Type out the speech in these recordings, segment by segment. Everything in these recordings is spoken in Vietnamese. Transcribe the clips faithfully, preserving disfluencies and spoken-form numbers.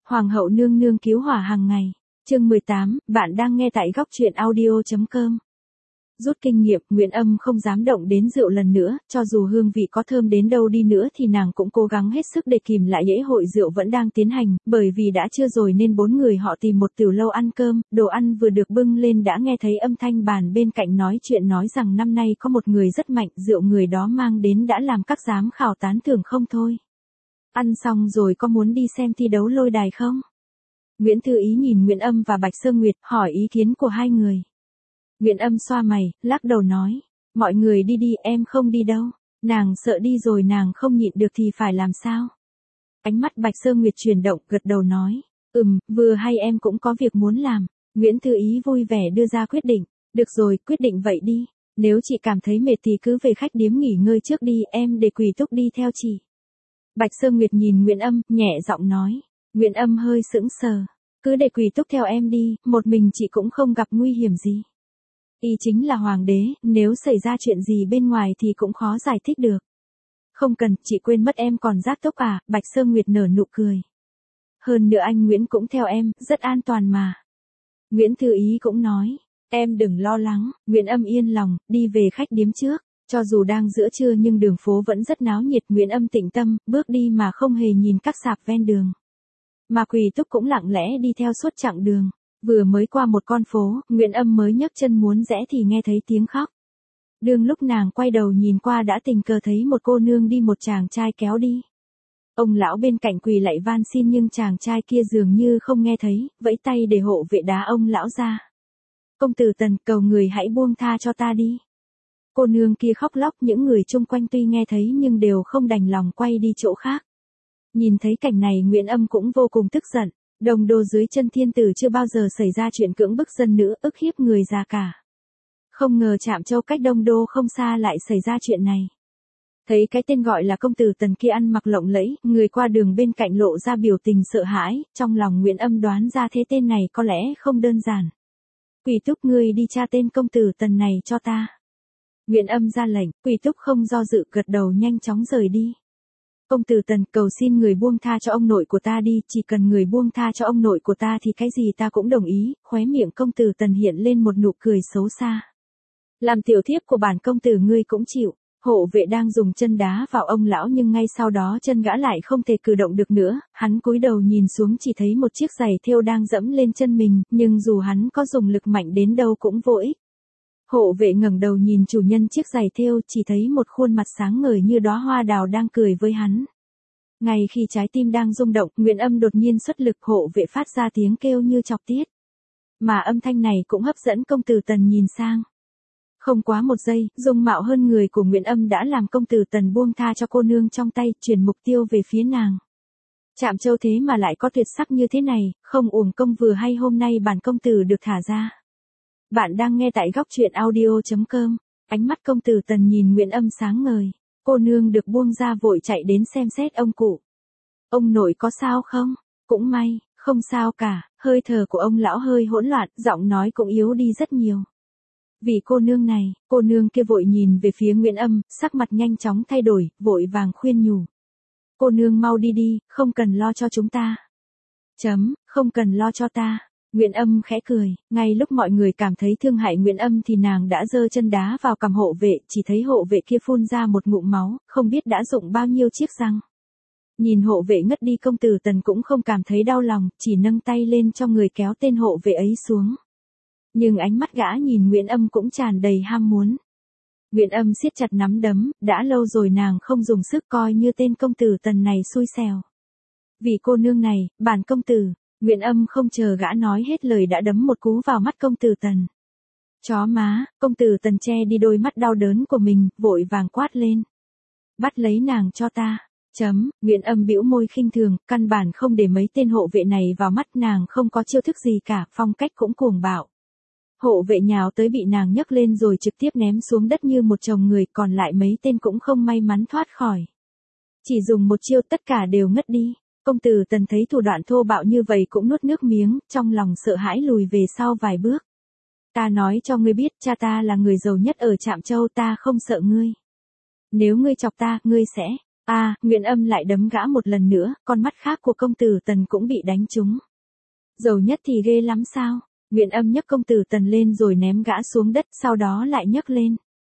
Hoàng hậu nương nương cứu hỏa hàng ngày. Chương mười tám, bạn đang nghe tại góc truyện audio.com. Rút kinh nghiệm, Nguyễn Âm không dám động đến rượu lần nữa, cho dù hương vị có thơm đến đâu đi nữa thì nàng cũng cố gắng hết sức để kìm lại lễ hội rượu vẫn đang tiến hành, bởi vì đã trưa rồi nên bốn người họ tìm một tiểu lâu ăn cơm, đồ ăn vừa được bưng lên đã nghe thấy âm thanh bàn bên cạnh nói chuyện nói rằng năm nay có một người rất mạnh, rượu người đó mang đến đã làm các giám khảo tán thưởng không thôi. Ăn xong rồi có muốn đi xem thi đấu lôi đài không? Nguyễn Thư Ý nhìn Nguyễn Âm và Bạch Sơ Nguyệt hỏi ý kiến của hai người. Nguyễn Âm xoa mày, lắc đầu nói, mọi người đi đi, em không đi đâu. Nàng sợ đi rồi nàng không nhịn được thì phải làm sao? Ánh mắt Bạch Sơ Nguyệt chuyển động, gật đầu nói, ừm, vừa hay em cũng có việc muốn làm. Nguyễn Thư Ý vui vẻ đưa ra quyết định, được rồi, quyết định vậy đi. Nếu chị cảm thấy mệt thì cứ về khách điếm nghỉ ngơi trước đi, em để Quỳ Túc đi theo chị. Bạch Sơ Nguyệt nhìn Nguyễn Âm, nhẹ giọng nói. Nguyễn Âm hơi sững sờ, cứ để Quỳ Túc theo em đi, một mình chị cũng không gặp nguy hiểm gì. Y chính là hoàng đế, nếu xảy ra chuyện gì bên ngoài thì cũng khó giải thích được. Không cần, chị quên mất em còn rát tóc à, Bạch Sơ Nguyệt nở nụ cười. Hơn nữa anh Nguyễn cũng theo em, rất an toàn mà. Nguyễn Thư Ý cũng nói, em đừng lo lắng, Nguyễn Âm yên lòng, đi về khách điếm trước. Cho dù đang giữa trưa nhưng đường phố vẫn rất náo nhiệt, Nguyễn Âm tĩnh tâm, bước đi mà không hề nhìn các sạp ven đường. Mà Quỳ Túc cũng lặng lẽ đi theo suốt chặng đường. Vừa mới qua một con phố, Nguyễn Âm mới nhấc chân muốn rẽ thì nghe thấy tiếng khóc. Đương lúc nàng quay đầu nhìn qua đã tình cờ thấy một cô nương đi một chàng trai kéo đi. Ông lão bên cạnh quỳ lạy van xin nhưng chàng trai kia dường như không nghe thấy, vẫy tay để hộ vệ đá ông lão ra. Công tử Tần, cầu người hãy buông tha cho ta đi. Cô nương kia khóc lóc, những người chung quanh tuy nghe thấy nhưng đều không đành lòng quay đi chỗ khác. Nhìn thấy cảnh này Nguyễn Âm cũng vô cùng tức giận. Đồng đô dưới chân thiên tử chưa bao giờ xảy ra chuyện cưỡng bức dân nữ, ức hiếp người già cả. Không ngờ Trạm Châu cách Đông Đô không xa lại xảy ra chuyện này. Thấy cái tên gọi là công tử Tần kia ăn mặc lộng lẫy, người qua đường bên cạnh lộ ra biểu tình sợ hãi, trong lòng Nguyễn Âm đoán ra thế tên này có lẽ không đơn giản. Quỳ Túc, ngươi đi tra tên công tử Tần này cho ta. Nguyễn Âm ra lệnh, Quỳ Túc không do dự gật đầu nhanh chóng rời đi. Công tử Tần, cầu xin người buông tha cho ông nội của ta đi, chỉ cần người buông tha cho ông nội của ta thì cái gì ta cũng đồng ý, khóe miệng công tử Tần hiện lên một nụ cười xấu xa. Làm tiểu thiếp của bản công tử ngươi cũng chịu. Hộ vệ đang dùng chân đá vào ông lão nhưng ngay sau đó chân gã lại không thể cử động được nữa, hắn cúi đầu nhìn xuống chỉ thấy một chiếc giày thêu đang dẫm lên chân mình, nhưng dù hắn có dùng lực mạnh đến đâu cũng vô ích. Hộ vệ ngẩng đầu nhìn chủ nhân chiếc giày thêu, chỉ thấy một khuôn mặt sáng ngời như đóa hoa đào đang cười với hắn. Ngay khi trái tim đang rung động, Nguyễn Âm đột nhiên xuất lực, hộ vệ phát ra tiếng kêu như chọc tiết. Mà âm thanh này cũng hấp dẫn công tử Tần nhìn sang. Không quá một giây, dung mạo hơn người của Nguyễn Âm đã làm công tử Tần buông tha cho cô nương trong tay, chuyển mục tiêu về phía nàng. Trạm Châu thế mà lại có tuyệt sắc như thế này, không uổng công vừa hay hôm nay bản công tử được thả ra. Bạn đang nghe tại góc truyện audio.com. Ánh mắt công tử Tần nhìn Nguyễn Âm sáng ngời. Cô nương được buông ra vội chạy đến xem xét ông cụ. Ông nội có sao không? Cũng may, không sao cả, hơi thở của ông lão hơi hỗn loạn, giọng nói cũng yếu đi rất nhiều. Vì cô nương này, cô nương kia vội nhìn về phía Nguyễn Âm, sắc mặt nhanh chóng thay đổi, vội vàng khuyên nhủ. Cô nương mau đi đi, không cần lo cho chúng ta. Chấm, không cần lo cho ta. Nguyễn Âm khẽ cười, ngay lúc mọi người cảm thấy thương hại Nguyễn Âm thì nàng đã giơ chân đá vào cằm hộ vệ, chỉ thấy hộ vệ kia phun ra một ngụm máu, không biết đã dụng bao nhiêu chiếc răng. Nhìn hộ vệ ngất đi công tử Tần cũng không cảm thấy đau lòng, chỉ nâng tay lên cho người kéo tên hộ vệ ấy xuống. Nhưng ánh mắt gã nhìn Nguyễn Âm cũng tràn đầy ham muốn. Nguyễn Âm siết chặt nắm đấm, đã lâu rồi nàng không dùng sức, coi như tên công tử Tần này xui xẻo. Vì cô nương này, bản công tử. Nguyễn Âm không chờ gã nói hết lời đã đấm một cú vào mắt công tử Tần. Chó má, công tử Tần che đi đôi mắt đau đớn của mình, vội vàng quát lên. Bắt lấy nàng cho ta. Chấm, Nguyễn Âm bĩu môi khinh thường, căn bản không để mấy tên hộ vệ này vào mắt, nàng không có chiêu thức gì cả, phong cách cũng cuồng bạo. Hộ vệ nhào tới bị nàng nhấc lên rồi trực tiếp ném xuống đất như một chồng người, còn lại mấy tên cũng không may mắn thoát khỏi. Chỉ dùng một chiêu tất cả đều ngất đi. Công tử Tần thấy thủ đoạn thô bạo như vậy cũng nuốt nước miếng, trong lòng sợ hãi lùi về sau vài bước. Ta nói cho ngươi biết, cha ta là người giàu nhất ở Trạm Châu, ta không sợ ngươi. Nếu ngươi chọc ta, ngươi sẽ. À, Nguyễn Âm lại đấm gã một lần nữa, con mắt khác của công tử Tần cũng bị đánh trúng. Giàu nhất thì ghê lắm sao? Nguyễn Âm nhấc công tử Tần lên rồi ném gã xuống đất, sau đó lại nhấc lên.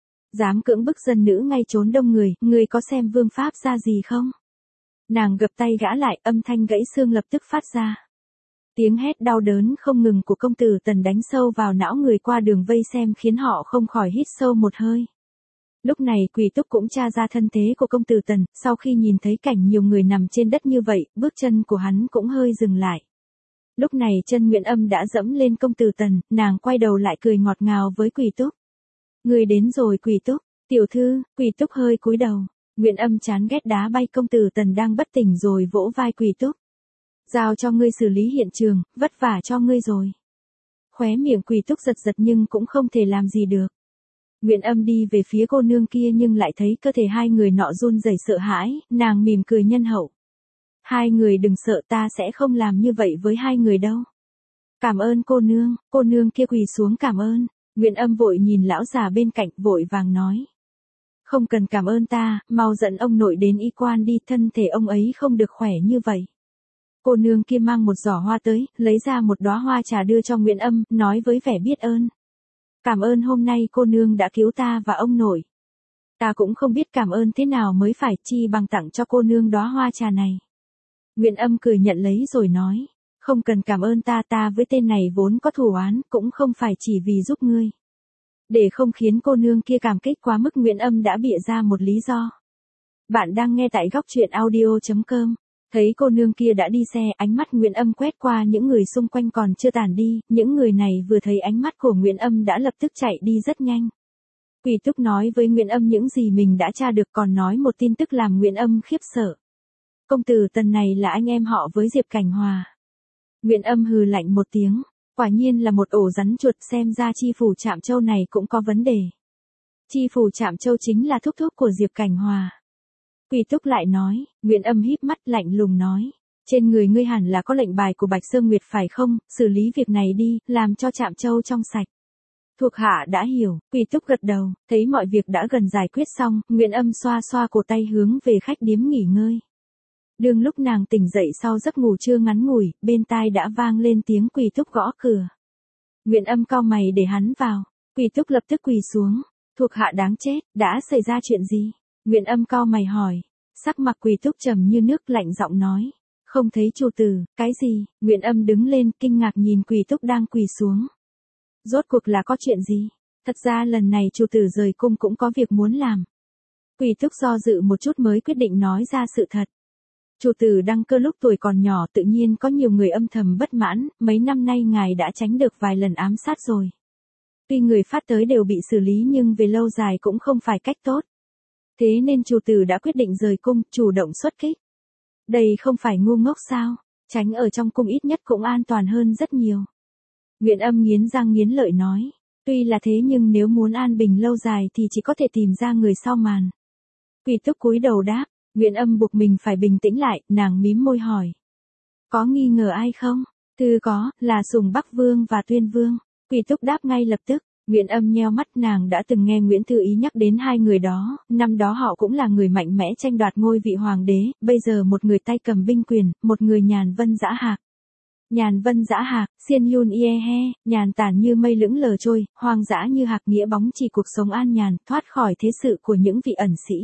Dám cưỡng bức dân nữ ngay trốn đông người, người có xem vương pháp ra gì không? Nàng gập tay gã lại, âm thanh gãy xương lập tức phát ra. Tiếng hét đau đớn không ngừng của công tử Tần đánh sâu vào não người qua đường vây xem khiến họ không khỏi hít sâu một hơi. Lúc này Quỳ Túc cũng tra ra thân thế của công tử Tần, sau khi nhìn thấy cảnh nhiều người nằm trên đất như vậy, bước chân của hắn cũng hơi dừng lại. Lúc này chân Nguyễn Âm đã dẫm lên công tử Tần, nàng quay đầu lại cười ngọt ngào với Quỳ Túc. Người đến rồi Quỳ Túc, tiểu thư. Quỳ Túc hơi cúi đầu. Nguyễn Âm chán ghét đá bay công tử Tần đang bất tỉnh rồi vỗ vai Quỳ Túc. Giao cho ngươi xử lý hiện trường, vất vả cho ngươi rồi. Khóe miệng Quỳ Túc giật giật nhưng cũng không thể làm gì được. Nguyễn Âm đi về phía cô nương kia nhưng lại thấy cơ thể hai người nọ run rẩy sợ hãi, nàng mỉm cười nhân hậu. Hai người đừng sợ, ta sẽ không làm như vậy với hai người đâu. Cảm ơn cô nương. Cô nương kia quỳ xuống cảm ơn. Nguyễn Âm vội nhìn lão già bên cạnh, vội vàng nói. Không cần cảm ơn ta, mau dẫn ông nội đến y quan đi, thân thể ông ấy không được khỏe như vậy. Cô nương kia mang một giỏ hoa tới, lấy ra một đóa hoa trà đưa cho Nguyễn Âm, nói với vẻ biết ơn. Cảm ơn hôm nay cô nương đã cứu ta và ông nội. Ta cũng không biết cảm ơn thế nào mới phải, chi bằng tặng cho cô nương đóa hoa trà này. Nguyễn Âm cười nhận lấy rồi nói. Không cần cảm ơn ta, ta với tên này vốn có thù oán, cũng không phải chỉ vì giúp ngươi. Để không khiến cô nương kia cảm kích quá mức, Nguyễn Âm đã bịa ra một lý do. Bạn đang nghe tại góc truyện audio chấm com. Thấy cô nương kia đã đi xe, ánh mắt Nguyễn Âm quét qua những người xung quanh còn chưa tản đi, những người này vừa thấy ánh mắt của Nguyễn Âm đã lập tức chạy đi rất nhanh. Quỳ Túc nói với Nguyễn Âm những gì mình đã tra được, còn nói một tin tức làm Nguyễn Âm khiếp sợ. Công tử Tần này là anh em họ với Diệp Cảnh Hòa. Nguyễn Âm hừ lạnh một tiếng, quả nhiên là một ổ rắn chuột, xem ra chi phủ Trạm Châu này cũng có vấn đề. Chi phủ Trạm Châu chính là thúc thúc của Diệp Cảnh Hòa. Quỳ Túc lại nói. Nguyễn Âm híp mắt lạnh lùng nói. Trên người ngươi hẳn là có lệnh bài của Bạch Sơ Nguyệt phải không, xử lý việc này đi, làm cho Trạm Châu trong sạch. Thuộc hạ đã hiểu. Quỳ Túc gật đầu, thấy mọi việc đã gần giải quyết xong, Nguyễn Âm xoa xoa cổ tay hướng về khách điếm nghỉ ngơi. Đương lúc nàng tỉnh dậy sau giấc ngủ trưa ngắn ngủi, bên tai đã vang lên tiếng Quỳ Túc gõ cửa. Nguyễn Âm cau mày để hắn vào. Quỳ Túc lập tức quỳ xuống. Thuộc hạ đáng chết, đã xảy ra chuyện gì? Nguyễn Âm cau mày hỏi. Sắc mặt Quỳ Túc trầm như nước, lạnh giọng nói. Không thấy chủ tử. Cái gì? Nguyễn Âm đứng lên kinh ngạc nhìn Quỳ Túc đang quỳ xuống. Rốt cuộc là có chuyện gì? Thật ra lần này chủ tử rời cung cũng có việc muốn làm. Quỳ Túc do dự một chút mới quyết định nói ra sự thật. Chủ tử đăng cơ lúc tuổi còn nhỏ, tự nhiên có nhiều người âm thầm bất mãn, mấy năm nay ngài đã tránh được vài lần ám sát rồi. Tuy người phát tới đều bị xử lý nhưng về lâu dài cũng không phải cách tốt. Thế nên chủ tử đã quyết định rời cung, chủ động xuất kích. Đây không phải ngu ngốc sao? Tránh ở trong cung ít nhất cũng an toàn hơn rất nhiều. Nguyễn Âm nghiến răng nghiến lợi nói. Tuy là thế nhưng nếu muốn an bình lâu dài thì chỉ có thể tìm ra người sau màn. Quỳ Túc cúi đầu đáp. Nguyễn Âm buộc mình phải bình tĩnh lại, nàng mím môi hỏi. Có nghi ngờ ai không? Thư có, là Sùng Bắc Vương và Tuyên Vương. Quỳ Túc đáp ngay lập tức. Nguyễn Âm nheo mắt, nàng đã từng nghe Nguyễn Thư Ý nhắc đến hai người đó, năm đó họ cũng là người mạnh mẽ tranh đoạt ngôi vị hoàng đế, bây giờ một người tay cầm binh quyền, một người nhàn vân dã hạc. Nhàn vân dã hạc, xiên yun ie he, nhàn tản như mây lững lờ trôi, hoang dã như hạc, nghĩa bóng chỉ cuộc sống an nhàn, thoát khỏi thế sự của những vị ẩn sĩ.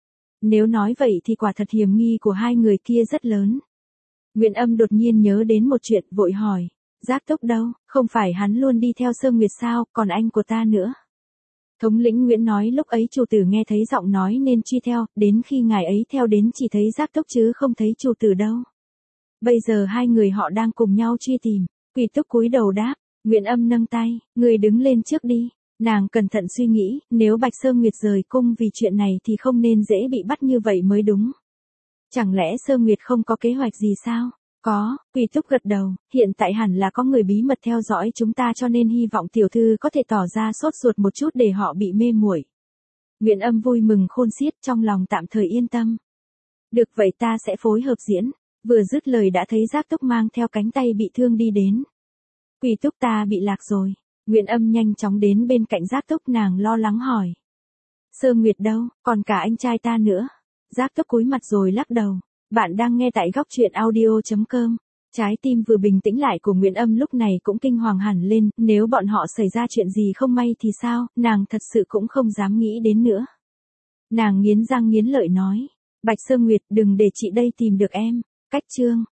Nếu nói vậy thì quả thật hiểm nghi của hai người kia rất lớn. Nguyễn Âm đột nhiên nhớ đến một chuyện, vội hỏi. Giác Túc đâu, không phải hắn luôn đi theo Sơ Nguyệt sao, còn anh của ta nữa. Thống lĩnh Nguyễn nói lúc ấy chủ tử nghe thấy giọng nói nên truy theo, đến khi ngài ấy theo đến chỉ thấy Giác Túc chứ không thấy chủ tử đâu. Bây giờ hai người họ đang cùng nhau truy tìm. Quỳ Túc cúi đầu đáp. Nguyễn Âm nâng tay, người đứng lên trước đi. Nàng cẩn thận suy nghĩ, nếu Bạch Sơ Nguyệt rời cung vì chuyện này thì không nên dễ bị bắt như vậy mới đúng. Chẳng lẽ Sơ Nguyệt không có kế hoạch gì sao? Có. Quỳ Túc gật đầu, hiện tại hẳn là có người bí mật theo dõi chúng ta, cho nên hy vọng tiểu thư có thể tỏ ra sốt ruột một chút để họ bị mê muội. Nguyễn Âm vui mừng khôn xiết, trong lòng tạm thời yên tâm. Được vậy ta sẽ phối hợp diễn. Vừa dứt lời đã thấy Giác Túc mang theo cánh tay bị thương đi đến. Quỳ Túc, ta bị lạc rồi. Nguyễn Âm nhanh chóng đến bên cạnh Giác Túc, nàng lo lắng hỏi. Sơ Nguyệt đâu, còn cả anh trai ta nữa. Giác tốc cúi mặt rồi lắc đầu. Bạn đang nghe tại góc truyện audio chấm com. Trái tim vừa bình tĩnh lại của Nguyễn Âm lúc này cũng kinh hoàng hẳn lên, nếu bọn họ xảy ra chuyện gì không may thì sao, nàng thật sự cũng không dám nghĩ đến nữa. Nàng nghiến răng nghiến lợi nói, Bạch Sơ Nguyệt đừng để chị đây tìm được em. Cách chương